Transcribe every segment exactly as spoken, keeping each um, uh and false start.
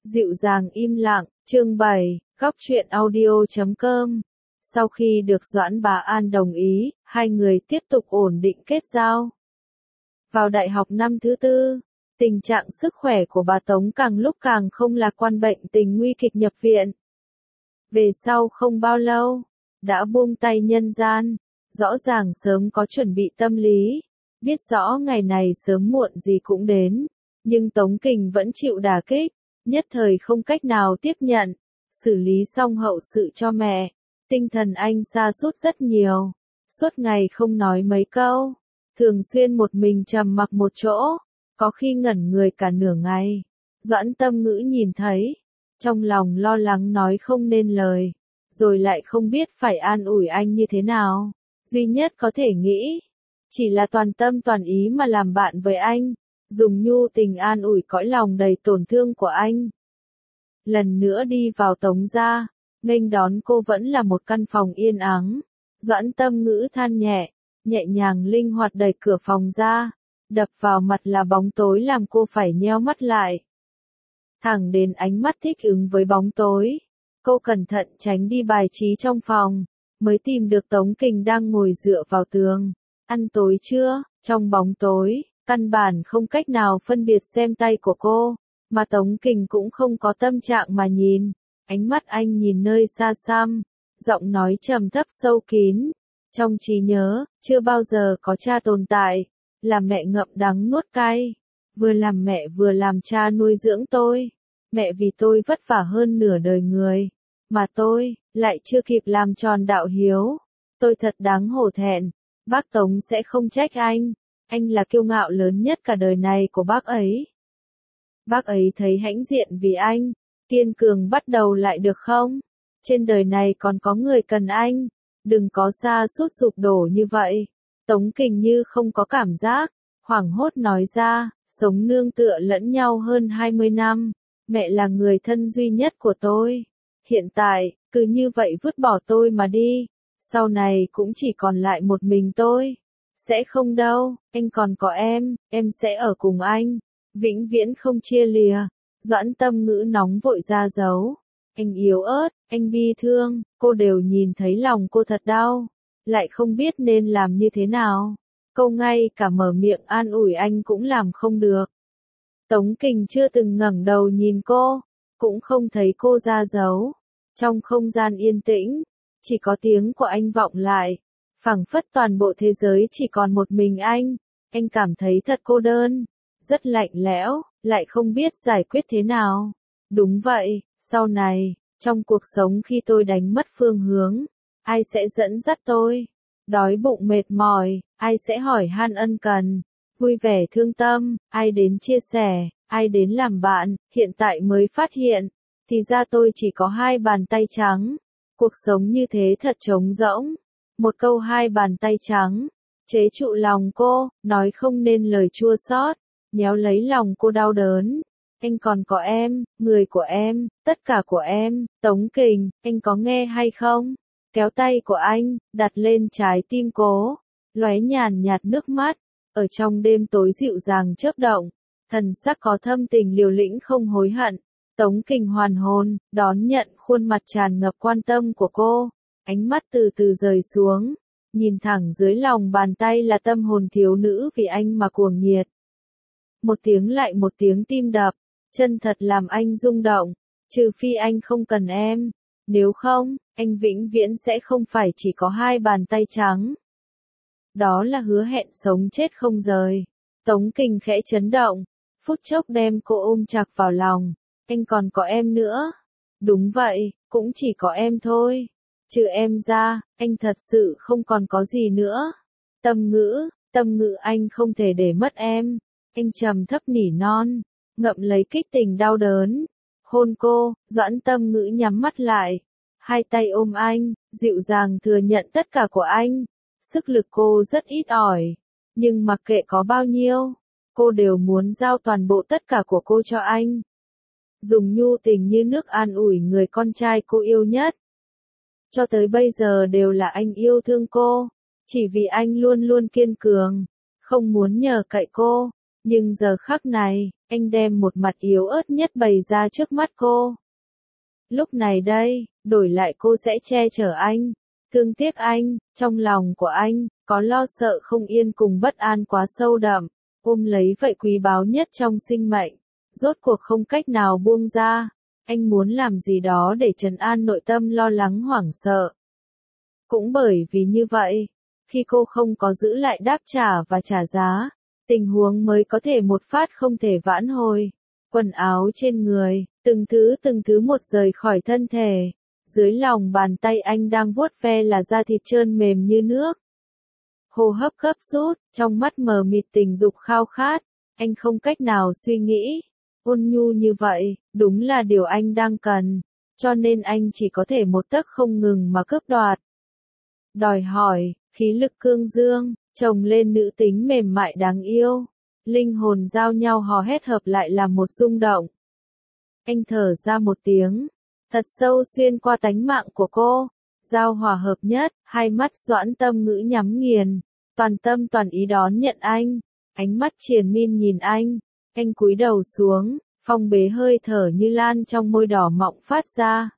Dịu dàng im lặng, chương bảy, góc truyện audio chấm com. Sau khi được Doãn Bá An đồng ý, hai người tiếp tục ổn định kết giao. Vào đại học năm thứ tư, tình trạng sức khỏe của bà Tống càng lúc càng không lạc quan, bệnh tình nguy kịch nhập viện. Về sau không bao lâu, đã buông tay nhân gian, rõ ràng sớm có chuẩn bị tâm lý, biết rõ ngày này sớm muộn gì cũng đến, nhưng Tống Kình vẫn chịu đả kích, nhất thời không cách nào tiếp nhận, xử lý xong hậu sự cho mẹ, tinh thần anh sa sút rất nhiều, suốt ngày không nói mấy câu, thường xuyên một mình trầm mặc một chỗ, có khi ngẩn người cả nửa ngày. Doãn Tâm Ngữ nhìn thấy, trong lòng lo lắng nói không nên lời, rồi lại không biết phải an ủi anh như thế nào, duy nhất có thể nghĩ, chỉ là toàn tâm toàn ý mà làm bạn với anh, dùng nhu tình an ủi cõi lòng đầy tổn thương của anh. Lần nữa đi vào Tống gia, nghênh đón cô vẫn là một căn phòng yên ắng. Doãn Tâm Ngữ than nhẹ, nhẹ nhàng linh hoạt đẩy cửa phòng ra, đập vào mặt là bóng tối làm cô phải nheo mắt lại. Thẳng đến ánh mắt thích ứng với bóng tối, cô cẩn thận tránh đi bài trí trong phòng, mới tìm được Tống Kình đang ngồi dựa vào tường. Ăn tối chưa? Trong bóng tối, căn bản không cách nào phân biệt xem tay của cô, mà Tống Kình cũng không có tâm trạng mà nhìn. Ánh mắt anh nhìn nơi xa xăm, giọng nói trầm thấp sâu kín. Trong trí nhớ, chưa bao giờ có cha tồn tại, làm mẹ ngậm đắng nuốt cay, vừa làm mẹ vừa làm cha nuôi dưỡng tôi. Mẹ vì tôi vất vả hơn nửa đời người, mà tôi lại chưa kịp làm tròn đạo hiếu. Tôi thật đáng hổ thẹn. Bác Tống sẽ không trách anh, anh là kiêu ngạo lớn nhất cả đời này của bác ấy. Bác ấy thấy hãnh diện vì anh, kiên cường bắt đầu lại được không? Trên đời này còn có người cần anh, đừng có sa sút sụp đổ như vậy. Tống Kình như không có cảm giác, hoảng hốt nói ra, sống nương tựa lẫn nhau hơn hai mươi năm, mẹ là người thân duy nhất của tôi. Hiện tại, cứ như vậy vứt bỏ tôi mà đi, sau này cũng chỉ còn lại một mình tôi. Sẽ không đâu, anh còn có em, em sẽ ở cùng anh, vĩnh viễn không chia lìa. Doãn Tâm Ngữ nóng vội ra dấu. Anh yếu ớt, anh bi thương, cô đều nhìn thấy lòng cô thật đau, lại không biết nên làm như thế nào. Câu ngay cả mở miệng an ủi anh cũng làm không được. Tống Kình chưa từng ngẩng đầu nhìn cô, cũng không thấy cô ra dấu. Trong không gian yên tĩnh, chỉ có tiếng của anh vọng lại, phảng phất toàn bộ thế giới chỉ còn một mình anh. Anh cảm thấy thật cô đơn, rất lạnh lẽo, lại không biết giải quyết thế nào. Đúng vậy, sau này, trong cuộc sống khi tôi đánh mất phương hướng, ai sẽ dẫn dắt tôi? Đói bụng mệt mỏi, ai sẽ hỏi han ân cần? Vui vẻ thương tâm, ai đến chia sẻ, ai đến làm bạn? Hiện tại mới phát hiện, thì ra tôi chỉ có hai bàn tay trắng. Cuộc sống như thế thật trống rỗng. Một câu hai bàn tay trắng, chế trụ lòng cô, nói không nên lời chua xót, nhéo lấy lòng cô đau đớn. Anh còn có em, người của em, tất cả của em. Tống Kình, anh có nghe hay không? Kéo tay của anh, đặt lên trái tim cố, lóe nhàn nhạt nước mắt, ở trong đêm tối dịu dàng chớp động, thần sắc có thâm tình liều lĩnh không hối hận. Tống Kình hoàn hồn, đón nhận khuôn mặt tràn ngập quan tâm của cô, ánh mắt từ từ rời xuống, nhìn thẳng dưới lòng bàn tay là tâm hồn thiếu nữ vì anh mà cuồng nhiệt. Một tiếng lại một tiếng tim đập, chân thật làm anh rung động, trừ phi anh không cần em, nếu không, anh vĩnh viễn sẽ không phải chỉ có hai bàn tay trắng. Đó là hứa hẹn sống chết không rời. Tống Kình khẽ chấn động, phút chốc đem cô ôm chặt vào lòng. Anh còn có em nữa. Đúng vậy, cũng chỉ có em thôi. Trừ em ra, anh thật sự không còn có gì nữa. Tâm Ngữ, Tâm Ngữ anh không thể để mất em. Anh trầm thấp nỉ non, ngậm lấy kích tình đau đớn. Hôn cô, Doãn Tâm Ngữ nhắm mắt lại. Hai tay ôm anh, dịu dàng thừa nhận tất cả của anh. Sức lực cô rất ít ỏi, nhưng mặc kệ có bao nhiêu, cô đều muốn giao toàn bộ tất cả của cô cho anh. Dùng nhu tình như nước an ủi người con trai cô yêu nhất. Cho tới bây giờ đều là anh yêu thương cô, chỉ vì anh luôn luôn kiên cường, không muốn nhờ cậy cô, Nhưng giờ khắc này, anh đem một mặt yếu ớt nhất bày ra trước mắt cô. Lúc này đây, đổi lại cô sẽ che chở anh, thương tiếc anh, trong lòng của anh, có lo sợ không yên cùng bất an quá sâu đậm, ôm lấy vậy quý báu nhất trong sinh mệnh, rốt cuộc không cách nào buông ra. Anh muốn làm gì đó để trấn an nội tâm lo lắng hoảng sợ. Cũng bởi vì như vậy, khi cô không có giữ lại đáp trả và trả giá, tình huống mới có thể một phát không thể vãn hồi. Quần áo trên người, từng thứ từng thứ một rời khỏi thân thể. Dưới lòng bàn tay anh đang vuốt ve là da thịt trơn mềm như nước. Hô hấp gấp rút, trong mắt mờ mịt tình dục khao khát, anh không cách nào suy nghĩ. Ôn nhu như vậy, đúng là điều anh đang cần, cho nên anh chỉ có thể một tấc không ngừng mà cướp đoạt. Đòi hỏi, khí lực cương dương, chồng lên nữ tính mềm mại đáng yêu, linh hồn giao nhau hò hét hợp lại làm một rung động. Anh thở ra một tiếng, thật sâu xuyên qua tánh mạng của cô, giao hòa hợp nhất, hai mắt Doãn Tâm Ngữ nhắm nghiền, toàn tâm toàn ý đón nhận anh, ánh mắt triền miên nhìn anh. Anh cúi đầu xuống, phong bế hơi thở như lan trong môi đỏ mọng phát ra.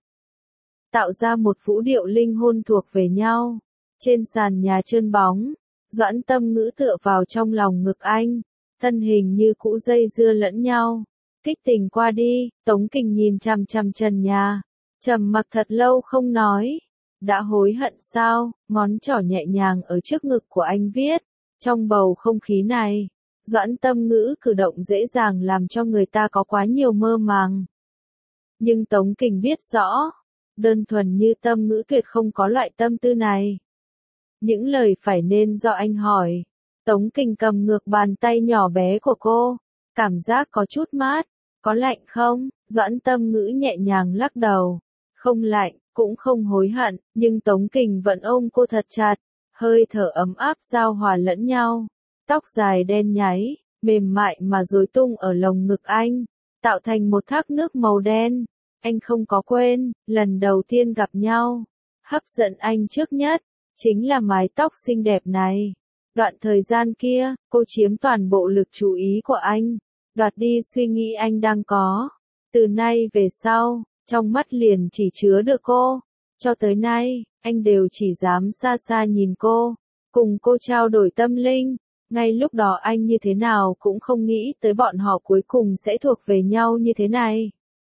Tạo ra một vũ điệu linh hôn thuộc về nhau. Trên sàn nhà trơn bóng, Doãn Tâm Ngữ tựa vào trong lòng ngực anh, thân hình như cũ dây dưa lẫn nhau. Kích tình qua đi, Tống Kình nhìn chằm chằm trần nhà, trầm mặc thật lâu không nói. Đã hối hận sao? Ngón trỏ nhẹ nhàng ở trước ngực của anh viết. Trong bầu không khí này, Doãn Tâm Ngữ cử động dễ dàng làm cho người ta có quá nhiều mơ màng. Nhưng Tống Kình biết rõ, đơn thuần như Tâm Ngữ tuyệt không có loại tâm tư này. Những lời phải nên do anh hỏi. Tống Kình cầm ngược bàn tay nhỏ bé của cô, cảm giác có chút mát, có lạnh không? Doãn Tâm Ngữ nhẹ nhàng lắc đầu, không lạnh, cũng không hối hận, nhưng Tống Kình vẫn ôm cô thật chặt, hơi thở ấm áp giao hòa lẫn nhau. Tóc dài đen nháy, mềm mại mà rối tung ở lồng ngực anh, tạo thành một thác nước màu đen. Anh không có quên, lần đầu tiên gặp nhau, hấp dẫn anh trước nhất, chính là mái tóc xinh đẹp này. Đoạn thời gian kia, cô chiếm toàn bộ lực chú ý của anh, đoạt đi suy nghĩ anh đang có. Từ nay về sau, trong mắt liền chỉ chứa được cô. Cho tới nay, anh đều chỉ dám xa xa nhìn cô, cùng cô trao đổi tâm linh. Ngay lúc đó anh như thế nào cũng không nghĩ tới bọn họ cuối cùng sẽ thuộc về nhau như thế này.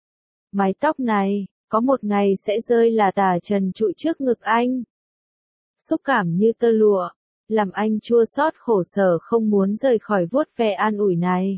Mái tóc này, có một ngày sẽ rơi là tả trần trụi trước ngực anh. Xúc cảm như tơ lụa, làm anh chua xót khổ sở không muốn rời khỏi vuốt ve an ủi này.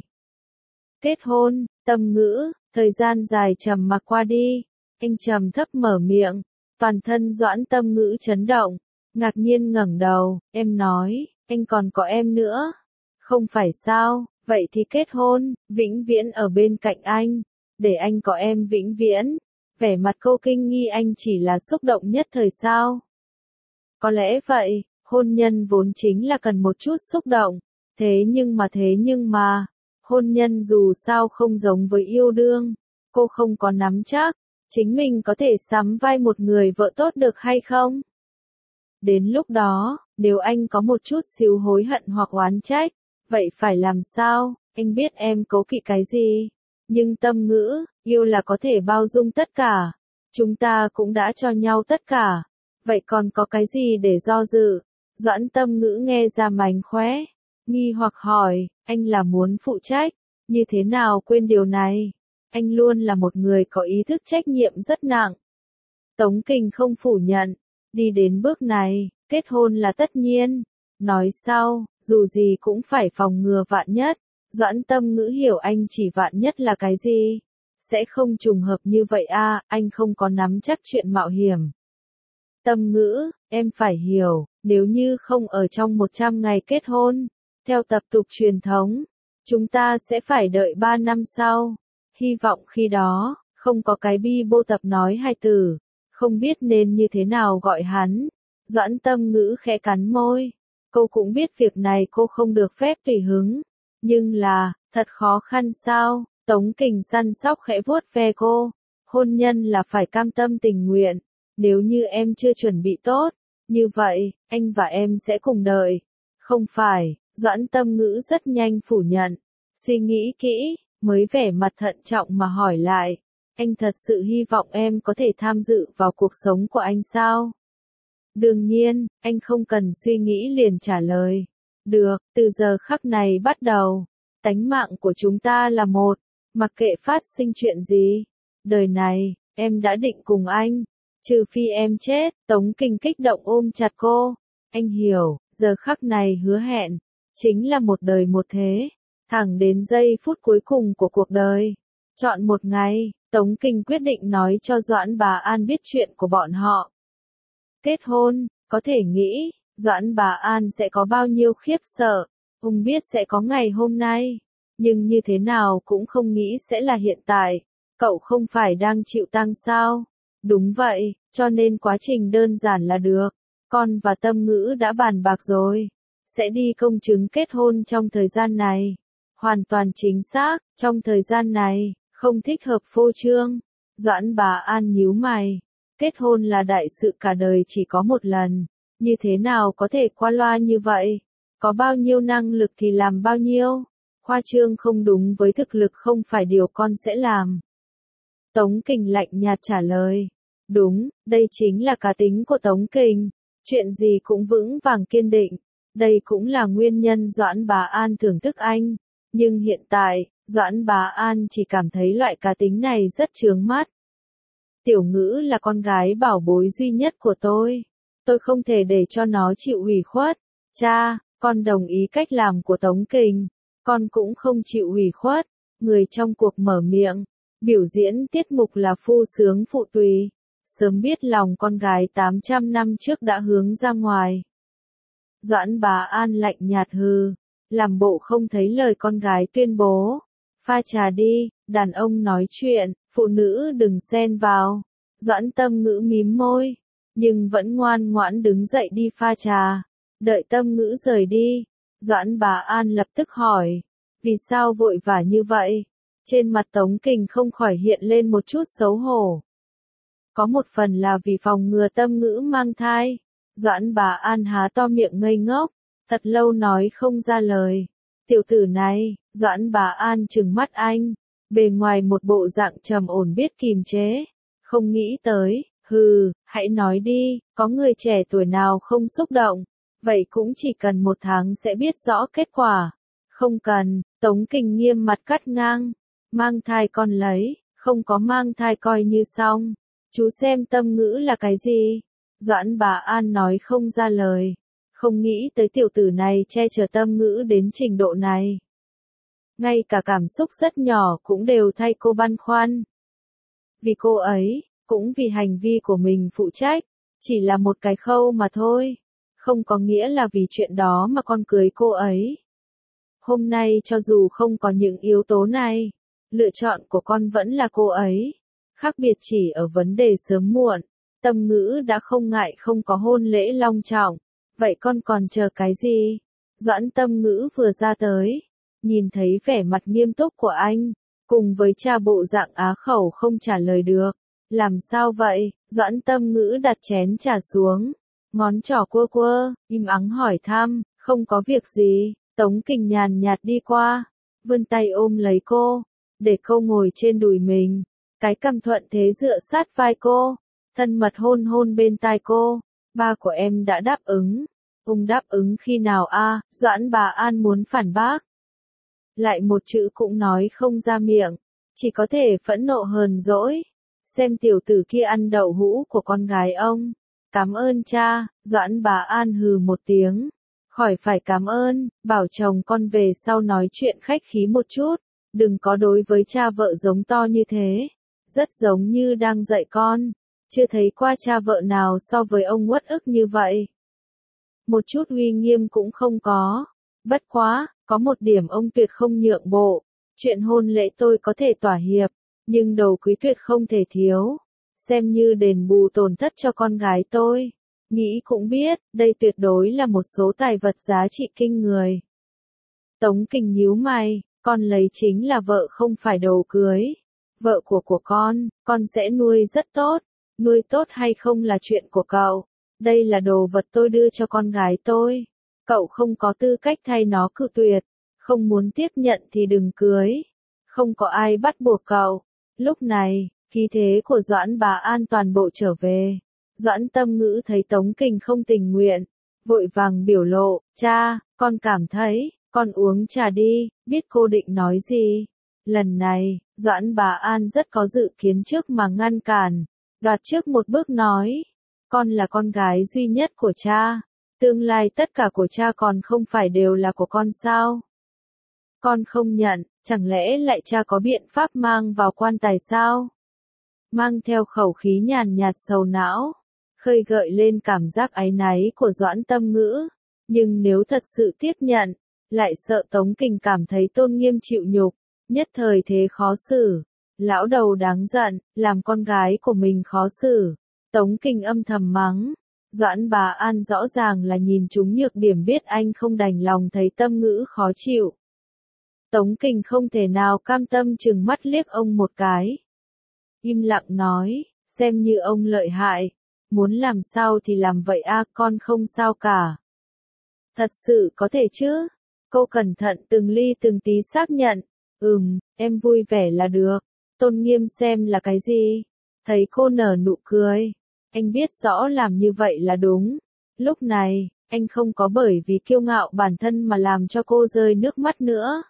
Kết hôn, Tâm Ngữ, thời gian dài trầm mặc qua đi, anh trầm thấp mở miệng, toàn thân Doãn Tâm Ngữ chấn động, ngạc nhiên ngẩng đầu, em nói, anh còn có em nữa. Không phải sao, vậy thì kết hôn, vĩnh viễn ở bên cạnh anh, để anh có em vĩnh viễn. Vẻ mặt cô kinh nghi anh chỉ là xúc động nhất thời sao. Có lẽ vậy, hôn nhân vốn chính là cần một chút xúc động, thế nhưng mà thế nhưng mà, hôn nhân dù sao không giống với yêu đương, cô không có nắm chắc, chính mình có thể sắm vai một người vợ tốt được hay không? Đến lúc đó, nếu anh có một chút xíu hối hận hoặc oán trách, vậy phải làm sao? Anh biết em cố kỵ cái gì, nhưng Tâm Ngữ, yêu là có thể bao dung tất cả, chúng ta cũng đã cho nhau tất cả, vậy còn có cái gì để do dự? Doãn Tâm Ngữ nghe ra mánh khóe, nghi hoặc hỏi, anh là muốn phụ trách, như thế nào quên điều này? Anh luôn là một người có ý thức trách nhiệm rất nặng. Tống Kình không phủ nhận, đi đến bước này, kết hôn là tất nhiên. Nói sau, dù gì cũng phải phòng ngừa vạn nhất. Doãn Tâm Ngữ hiểu anh chỉ vạn nhất là cái gì. Sẽ không trùng hợp như vậy à, anh không có nắm chắc chuyện mạo hiểm. Tâm Ngữ, em phải hiểu, nếu như không ở trong một trăm ngày kết hôn, theo tập tục truyền thống, chúng ta sẽ phải đợi ba năm sau. Hy vọng khi đó, không có cái bi bô tập nói hai từ, không biết nên như thế nào gọi hắn. Doãn Tâm Ngữ khẽ cắn môi, cô cũng biết việc này cô không được phép tùy hứng, nhưng là, thật khó khăn sao? Tống Kình săn sóc khẽ vuốt ve cô, hôn nhân là phải cam tâm tình nguyện, nếu như em chưa chuẩn bị tốt, như vậy, anh và em sẽ cùng đợi. Không phải, Doãn Tâm Ngữ rất nhanh phủ nhận, Suy nghĩ kỹ, mới vẻ mặt thận trọng mà hỏi lại. Anh thật sự hy vọng em có thể tham dự vào cuộc sống của anh sao? Đương nhiên, anh không cần suy nghĩ liền trả lời. Được, từ giờ khắc này bắt đầu, tánh mạng của chúng ta là một, mặc kệ phát sinh chuyện gì. Đời này, em đã định cùng anh, trừ phi em chết. Tống Kình kích động ôm chặt cô. Anh hiểu, giờ khắc này hứa hẹn, chính là một đời một thế, thẳng đến giây phút cuối cùng của cuộc đời. Chọn một ngày, Tống Kình quyết định nói cho Doãn Bá An biết chuyện của bọn họ. Kết hôn, có thể nghĩ, Doãn Bá An sẽ có bao nhiêu khiếp sợ, ông biết sẽ có ngày hôm nay, nhưng như thế nào cũng không nghĩ sẽ là hiện tại. Cậu không phải đang chịu tang sao? Đúng vậy, cho nên quá trình đơn giản là được. Con và Tâm Ngữ đã bàn bạc rồi, sẽ đi công chứng kết hôn trong thời gian này. Hoàn toàn chính xác, trong thời gian này, không thích hợp phô trương. Doãn Bá An nhíu mày. Kết hôn là đại sự cả đời chỉ có một lần, như thế nào có thể qua loa như vậy? Có bao nhiêu năng lực thì làm bao nhiêu, khoa trương không đúng với thực lực không phải điều con sẽ làm. Tống Kình lạnh nhạt trả lời. Đúng, đây chính là cá tính của Tống Kình, chuyện gì cũng vững vàng kiên định. Đây cũng là nguyên nhân Doãn Bá An thưởng thức anh. Nhưng hiện tại, Doãn Bá An chỉ cảm thấy loại cá tính này rất chướng mắt. Tiểu Ngữ là con gái bảo bối duy nhất của tôi. Tôi không thể để cho nó chịu ủy khuất. Cha, con đồng ý cách làm của Tống Kình. Con cũng không chịu ủy khuất. Người trong cuộc mở miệng. Biểu diễn tiết mục là phu sướng phụ tùy. Sớm biết lòng con gái tám trăm năm trước đã hướng ra ngoài. Doãn Bá An lạnh nhạt hừ. Làm bộ không thấy lời con gái tuyên bố. Pha trà đi, đàn ông nói chuyện, phụ nữ đừng xen vào. Doãn Tâm Ngữ mím môi, nhưng vẫn ngoan ngoãn đứng dậy đi pha trà. Đợi Tâm Ngữ rời đi, Doãn Bá An lập tức hỏi, vì sao vội vã như vậy? Trên mặt Tống Kình không khỏi hiện lên một chút xấu hổ. Có một phần là vì phòng ngừa Tâm Ngữ mang thai. Doãn Bá An há to miệng ngây ngốc, thật lâu nói không ra lời. Tiểu tử này, Doãn Bá An trừng mắt anh, bề ngoài một bộ dạng trầm ổn biết kìm chế, không nghĩ tới, hừ, hãy nói đi, có người trẻ tuổi nào không xúc động, vậy cũng chỉ cần một tháng sẽ biết rõ kết quả. Không cần, Tống Kình nghiêm mặt cắt ngang, mang thai con lấy, không có mang thai coi như xong, chú xem Tâm Ngữ là cái gì? Doãn Bá An nói không ra lời. Không nghĩ tới tiểu tử này che chở Tâm Ngữ đến trình độ này. Ngay cả cảm xúc rất nhỏ cũng đều thay cô băn khoăn. Vì cô ấy, cũng vì hành vi của mình phụ trách, chỉ là một cái khâu mà thôi. Không có nghĩa là vì chuyện đó mà con cưới cô ấy. Hôm nay cho dù không có những yếu tố này, lựa chọn của con vẫn là cô ấy. Khác biệt chỉ ở vấn đề sớm muộn. Tâm Ngữ đã không ngại không có hôn lễ long trọng. Vậy con còn chờ cái gì? Doãn Tâm Ngữ vừa ra tới, nhìn thấy vẻ mặt nghiêm túc của anh, cùng với cha bộ dạng á khẩu không trả lời được. Làm sao vậy? Doãn Tâm Ngữ đặt chén trà xuống, ngón trỏ quơ quơ, im ắng hỏi thăm, không có việc gì. Tống Kình nhàn nhạt đi qua, vươn tay ôm lấy cô, để cô ngồi trên đùi mình, cái cằm thuận thế dựa sát vai cô, thân mật hôn hôn bên tai cô. Ba của em đã đáp ứng. Ông đáp ứng khi nào a? À? Doãn Bá An muốn phản bác. Lại một chữ cũng nói không ra miệng, chỉ có thể phẫn nộ hờn dỗi. Xem tiểu tử kia ăn đậu hũ của con gái ông. Cảm ơn cha. Doãn Bá An hừ một tiếng. Khỏi phải cảm ơn, bảo chồng con về sau nói chuyện khách khí một chút. Đừng có đối với cha vợ giống to như thế. Rất giống như đang dạy con. Chưa thấy qua cha vợ nào so với ông uất ức như vậy. Một chút uy nghiêm cũng không có. Bất quá, có một điểm ông tuyệt không nhượng bộ. Chuyện hôn lễ tôi có thể thỏa hiệp, nhưng đầu cưới tuyệt không thể thiếu. Xem như đền bù tổn thất cho con gái tôi. Nghĩ cũng biết, đây tuyệt đối là một số tài vật giá trị kinh người. Tống Kình nhíu mày, con lấy chính là vợ không phải đồ cưới. Vợ của của con, con sẽ nuôi rất tốt. Nuôi tốt hay không là chuyện của cậu. Đây là đồ vật tôi đưa cho con gái tôi. Cậu không có tư cách thay nó cự tuyệt. Không muốn tiếp nhận thì đừng cưới. Không có ai bắt buộc cậu. Lúc này, khí thế của Doãn Bá An toàn bộ trở về. Doãn Tâm Ngữ thấy Tống Kình không tình nguyện, vội vàng biểu lộ, cha, con cảm thấy, con uống trà đi, biết cô định nói gì. Lần này, Doãn Bá An rất có dự kiến trước mà ngăn cản, đoạt trước một bước nói, con là con gái duy nhất của cha, tương lai tất cả của cha còn không phải đều là của con sao? Con không nhận, chẳng lẽ lại cha có biện pháp mang vào quan tài sao? Mang theo khẩu khí nhàn nhạt sầu não, khơi gợi lên cảm giác áy náy của Doãn Tâm Ngữ, nhưng nếu thật sự tiếp nhận, lại sợ Tống Kình cảm thấy tôn nghiêm chịu nhục, nhất thời thế khó xử. Lão đầu đáng giận, làm con gái của mình khó xử. Tống Kình âm thầm mắng, Doãn Bá An rõ ràng là nhìn trúng nhược điểm, biết anh không đành lòng thấy Tâm Ngữ khó chịu. Tống Kình không thể nào cam tâm chừng mắt liếc ông một cái. Im lặng nói, xem như ông lợi hại, muốn làm sao thì làm vậy a, con không sao cả. Thật sự có thể chứ? Cô cẩn thận từng ly từng tí xác nhận, ừm, em vui vẻ là được, tôn nghiêm xem là cái gì? Thấy cô nở nụ cười, anh biết rõ làm như vậy là đúng. Lúc này, anh không có bởi vì kiêu ngạo bản thân mà làm cho cô rơi nước mắt nữa.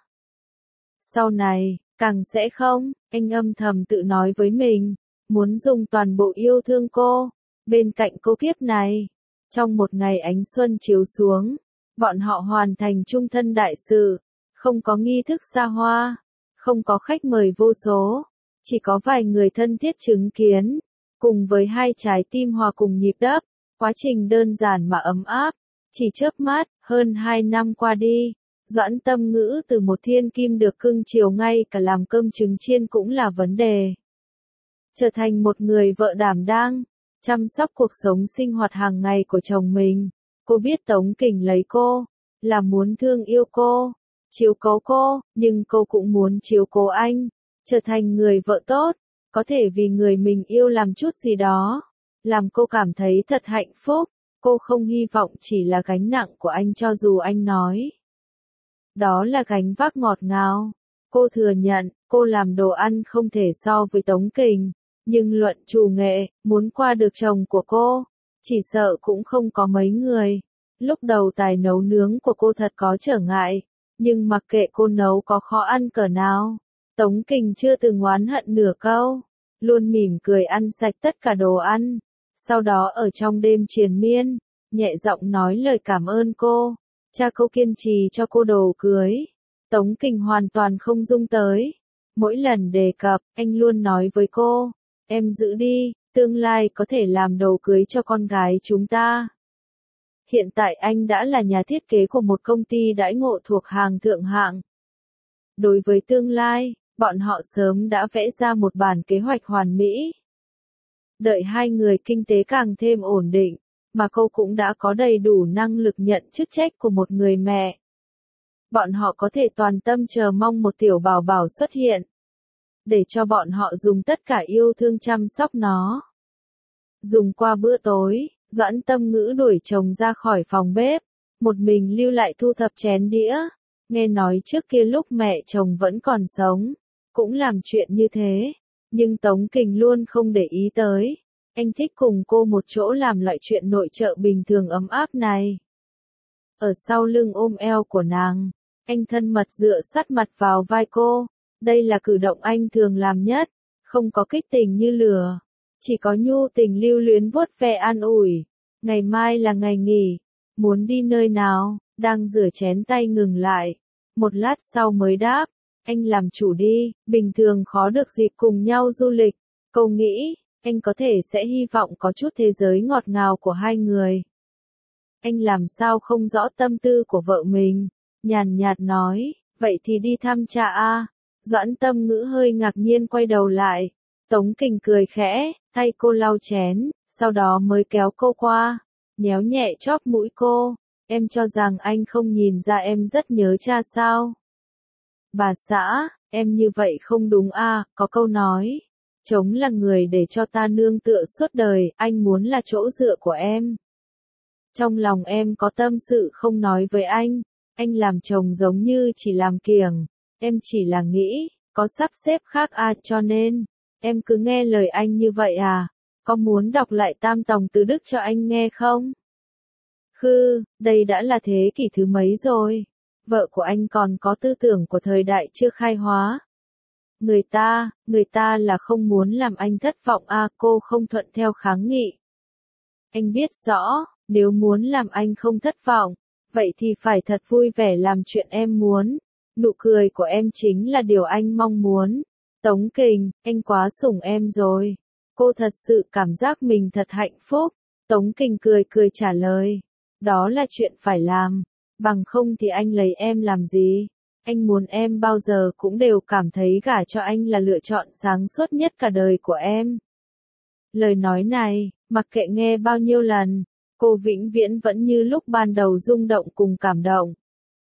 Sau này, càng sẽ không, anh âm thầm tự nói với mình, muốn dùng toàn bộ yêu thương cô, bên cạnh cô kiếp này. Trong một ngày ánh xuân chiếu xuống, bọn họ hoàn thành chung thân đại sự, không có nghi thức xa hoa, không có khách mời vô số, chỉ có vài người thân thiết chứng kiến, cùng với hai trái tim hòa cùng nhịp đập, quá trình đơn giản mà ấm áp, chỉ chớp mắt, hơn hai năm qua đi. Doãn Tâm Ngữ từ một thiên kim được cưng chiều ngay cả làm cơm trứng chiên cũng là vấn đề. Trở thành một người vợ đảm đang, chăm sóc cuộc sống sinh hoạt hàng ngày của chồng mình. Cô biết Tống Kình lấy cô, là muốn thương yêu cô, chiếu cố cô, nhưng cô cũng muốn chiếu cố anh, trở thành người vợ tốt, có thể vì người mình yêu làm chút gì đó, làm cô cảm thấy thật hạnh phúc. Cô không hy vọng chỉ là gánh nặng của anh cho dù anh nói. Đó là gánh vác ngọt ngào. Cô thừa nhận, cô làm đồ ăn không thể so với Tống Kình, nhưng luận chủ nghệ, muốn qua được chồng của cô, chỉ sợ cũng không có mấy người. Lúc đầu tài nấu nướng của cô thật có trở ngại, nhưng mặc kệ cô nấu có khó ăn cỡ nào, Tống Kình chưa từng oán hận nửa câu, luôn mỉm cười ăn sạch tất cả đồ ăn. Sau đó ở trong đêm triền miên, nhẹ giọng nói lời cảm ơn cô. Cha cô kiên trì cho cô đồ cưới. Tống Kình hoàn toàn không dung tới. Mỗi lần đề cập, anh luôn nói với cô, em giữ đi, tương lai có thể làm đồ cưới cho con gái chúng ta. Hiện tại anh đã là nhà thiết kế của một công ty đãi ngộ thuộc hàng thượng hạng. Đối với tương lai, bọn họ sớm đã vẽ ra một bản kế hoạch hoàn mỹ. Đợi hai người kinh tế càng thêm ổn định, mà cô cũng đã có đầy đủ năng lực nhận chức trách của một người mẹ. Bọn họ có thể toàn tâm chờ mong một tiểu bảo bảo xuất hiện, để cho bọn họ dùng tất cả yêu thương chăm sóc nó. Dùng qua bữa tối, Doãn Tâm Ngữ đuổi chồng ra khỏi phòng bếp, một mình lưu lại thu thập chén đĩa. Nghe nói trước kia lúc mẹ chồng vẫn còn sống, cũng làm chuyện như thế, nhưng Tống Kình luôn không để ý tới. Anh thích cùng cô một chỗ làm loại chuyện nội trợ bình thường ấm áp này. Ở sau lưng ôm eo của nàng, anh thân mật dựa sát mặt vào vai cô. Đây là cử động anh thường làm nhất, không có kích tình như lửa, chỉ có nhu tình lưu luyến vuốt ve an ủi. Ngày mai là ngày nghỉ, muốn đi nơi nào? Đang rửa chén tay ngừng lại, một lát sau mới đáp, anh làm chủ đi, bình thường khó được dịp cùng nhau du lịch. Cô nghĩ, anh có thể sẽ hy vọng có chút thế giới ngọt ngào của hai người. Anh làm sao không rõ tâm tư của vợ mình, nhàn nhạt nói, vậy thì đi thăm cha a. Doãn Tâm Ngữ hơi ngạc nhiên quay đầu lại, Tống Kình cười khẽ, thay cô lau chén, sau đó mới kéo cô qua, nhéo nhẹ chóp mũi cô, em cho rằng anh không nhìn ra em rất nhớ cha sao? Bà xã, em như vậy không đúng a, có câu nói, chồng là người để cho ta nương tựa suốt đời, anh muốn là chỗ dựa của em. Trong lòng em có tâm sự không nói với anh, Anh làm chồng giống như chỉ làm kiểng, em chỉ là nghĩ, có sắp xếp khác à cho nên, em cứ nghe lời anh như vậy à, có muốn đọc lại Tam Tòng Tứ Đức cho anh nghe không? Khư, đây đã là thế kỷ thứ mấy rồi, vợ của anh còn có tư tưởng của thời đại chưa khai hóa. Người ta, người ta là không muốn làm anh thất vọng à, cô không thuận theo kháng nghị. Anh biết rõ, nếu muốn làm anh không thất vọng, vậy thì phải thật vui vẻ làm chuyện em muốn. Nụ cười của em chính là điều anh mong muốn. Tống Kình, anh quá sủng em rồi. Cô thật sự cảm giác mình thật hạnh phúc. Tống Kình cười cười trả lời. Đó là chuyện phải làm. Bằng không thì anh lấy em làm gì? Anh muốn em bao giờ cũng đều cảm thấy gả cho anh là lựa chọn sáng suốt nhất cả đời của em. Lời nói này, mặc kệ nghe bao nhiêu lần, cô vĩnh viễn vẫn như lúc ban đầu rung động cùng cảm động.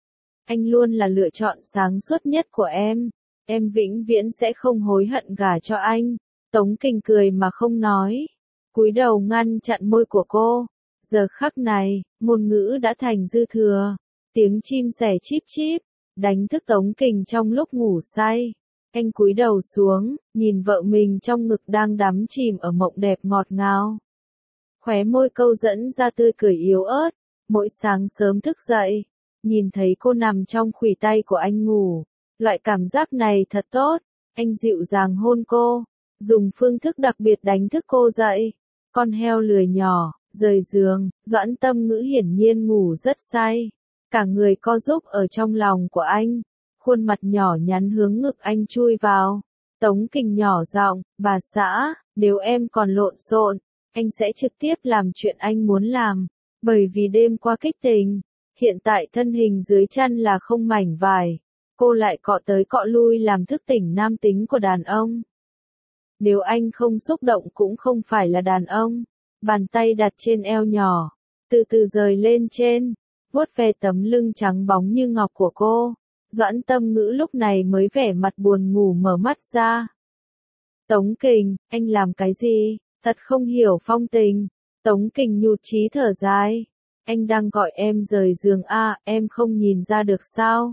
Anh luôn là lựa chọn sáng suốt nhất của em. Em vĩnh viễn sẽ không hối hận gả cho anh. Tống Kình cười mà không nói. Cúi đầu ngăn chặn môi của cô. Giờ khắc này, ngôn ngữ đã thành dư thừa. Tiếng chim sẻ chíp chíp, đánh thức Tống Kình trong lúc ngủ say. Anh cúi đầu xuống, nhìn vợ mình trong ngực đang đắm chìm ở mộng đẹp ngọt ngào. Khóe môi câu dẫn ra tươi cười yếu ớt. Mỗi sáng sớm thức dậy, nhìn thấy cô nằm trong khuỷu tay của anh ngủ. Loại cảm giác này thật tốt. Anh dịu dàng hôn cô, dùng phương thức đặc biệt đánh thức cô dậy. Con heo lười nhỏ, rời giường, Doãn Tâm Ngữ hiển nhiên ngủ rất say. Cả người co rúm ở trong lòng của anh. Khuôn mặt nhỏ nhắn hướng ngực anh chui vào. Tống Kình nhỏ giọng, bà xã, nếu em còn lộn xộn, anh sẽ trực tiếp làm chuyện anh muốn làm. Bởi vì đêm qua kích tình, hiện tại thân hình dưới chăn là không mảnh vải. Cô lại cọ tới cọ lui làm thức tỉnh nam tính của đàn ông. Nếu anh không xúc động cũng không phải là đàn ông. Bàn tay đặt trên eo nhỏ, từ từ rời lên trên, vuốt ve tấm lưng trắng bóng như ngọc của cô. Doãn Tâm Ngữ lúc này mới vẻ mặt buồn ngủ mở mắt ra. Tống Kình, anh làm cái gì? Thật không hiểu phong tình. Tống Kình nhụt chí thở dài. Anh đang gọi em rời giường à, em không nhìn ra được sao?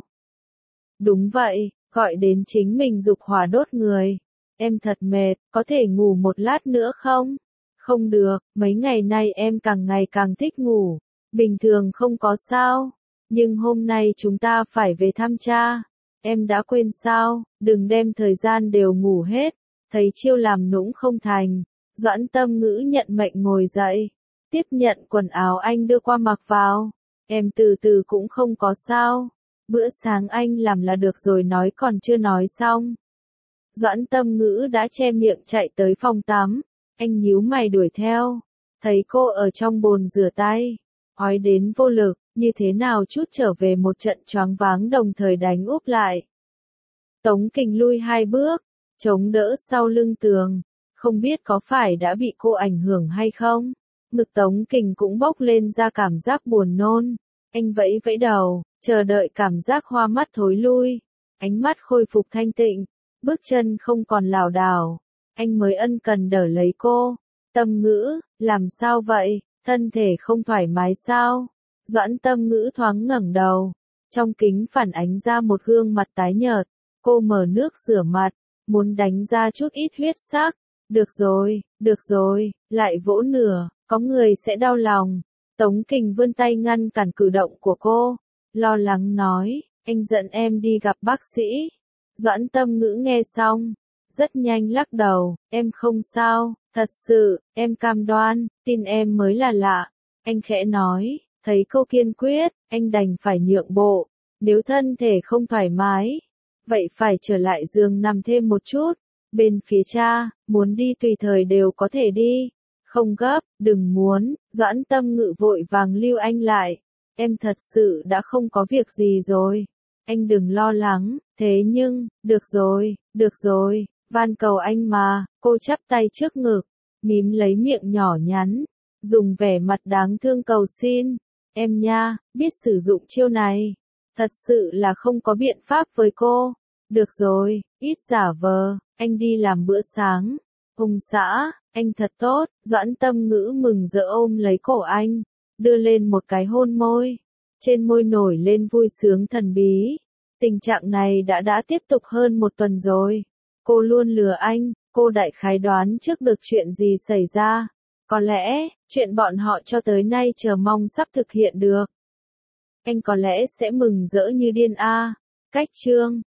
Đúng vậy, gọi đến chính mình dục hỏa đốt người. Em thật mệt, có thể ngủ một lát nữa không? Không được, mấy ngày nay em càng ngày càng thích ngủ. Bình thường không có sao. Nhưng hôm nay chúng ta phải về thăm cha. Em đã quên sao, đừng đem thời gian đều ngủ hết. Thấy chiêu làm nũng không thành. Doãn Tâm Ngữ nhận mệnh ngồi dậy. Tiếp nhận quần áo anh đưa qua mặc vào. Em từ từ cũng không có sao. Bữa sáng anh làm là được rồi, nói còn chưa nói xong. Doãn Tâm Ngữ đã che miệng chạy tới phòng tắm. Anh nhíu mày đuổi theo. Thấy cô ở trong bồn rửa tay. Ói đến vô lực, như thế nào chút trở về một trận choáng váng đồng thời đánh úp lại. Tống Kình lui hai bước, chống đỡ sau lưng tường. Không biết có phải đã bị cô ảnh hưởng hay không? Ngực Tống Kình cũng bốc lên ra cảm giác buồn nôn. Anh vẫy vẫy đầu, chờ đợi cảm giác hoa mắt thối lui. Ánh mắt khôi phục thanh tịnh, bước chân không còn lảo đảo. Anh mới ân cần đỡ lấy cô. Tâm Ngữ, làm sao vậy? Thân thể không thoải mái sao? Doãn Tâm Ngữ thoáng ngẩng đầu. Trong kính phản ánh ra một gương mặt tái nhợt. Cô mở nước rửa mặt, muốn đánh ra chút ít huyết sắc. Được rồi, được rồi, lại vỗ nửa, có người sẽ đau lòng. Tống Kình vươn tay ngăn cản cử động của cô. Lo lắng nói, anh dẫn em đi gặp bác sĩ. Doãn Tâm Ngữ nghe xong, rất nhanh lắc đầu, em không sao, thật sự, em cam đoan, tin em mới là lạ. Anh khẽ nói, thấy cô kiên quyết, anh đành phải nhượng bộ. Nếu thân thể không thoải mái, vậy phải trở lại giường nằm thêm một chút. Bên phía cha, muốn đi tùy thời đều có thể đi. Không gấp, đừng muốn. Doãn Tâm Ngữ vội vàng lưu anh lại. Em thật sự đã không có việc gì rồi. Anh đừng lo lắng, thế nhưng, được rồi, được rồi, van cầu anh mà. Cô chắp tay trước ngực, mím lấy miệng nhỏ nhắn, dùng vẻ mặt đáng thương cầu xin. Em nha, biết sử dụng chiêu này. Thật sự là không có biện pháp với cô. Được rồi, ít giả vờ, anh đi làm bữa sáng. Ông xã, anh thật tốt. Doãn Tâm Ngữ mừng rỡ ôm lấy cổ anh, đưa lên một cái hôn môi. trên môi nổi lên vui sướng thần bí. Tình trạng này đã đã tiếp tục hơn một tuần rồi. Cô luôn lừa anh, cô đại khái đoán trước được chuyện gì xảy ra. Có lẽ, chuyện bọn họ cho tới nay chờ mong sắp thực hiện được. Anh có lẽ sẽ mừng rỡ như điên a. Cách chương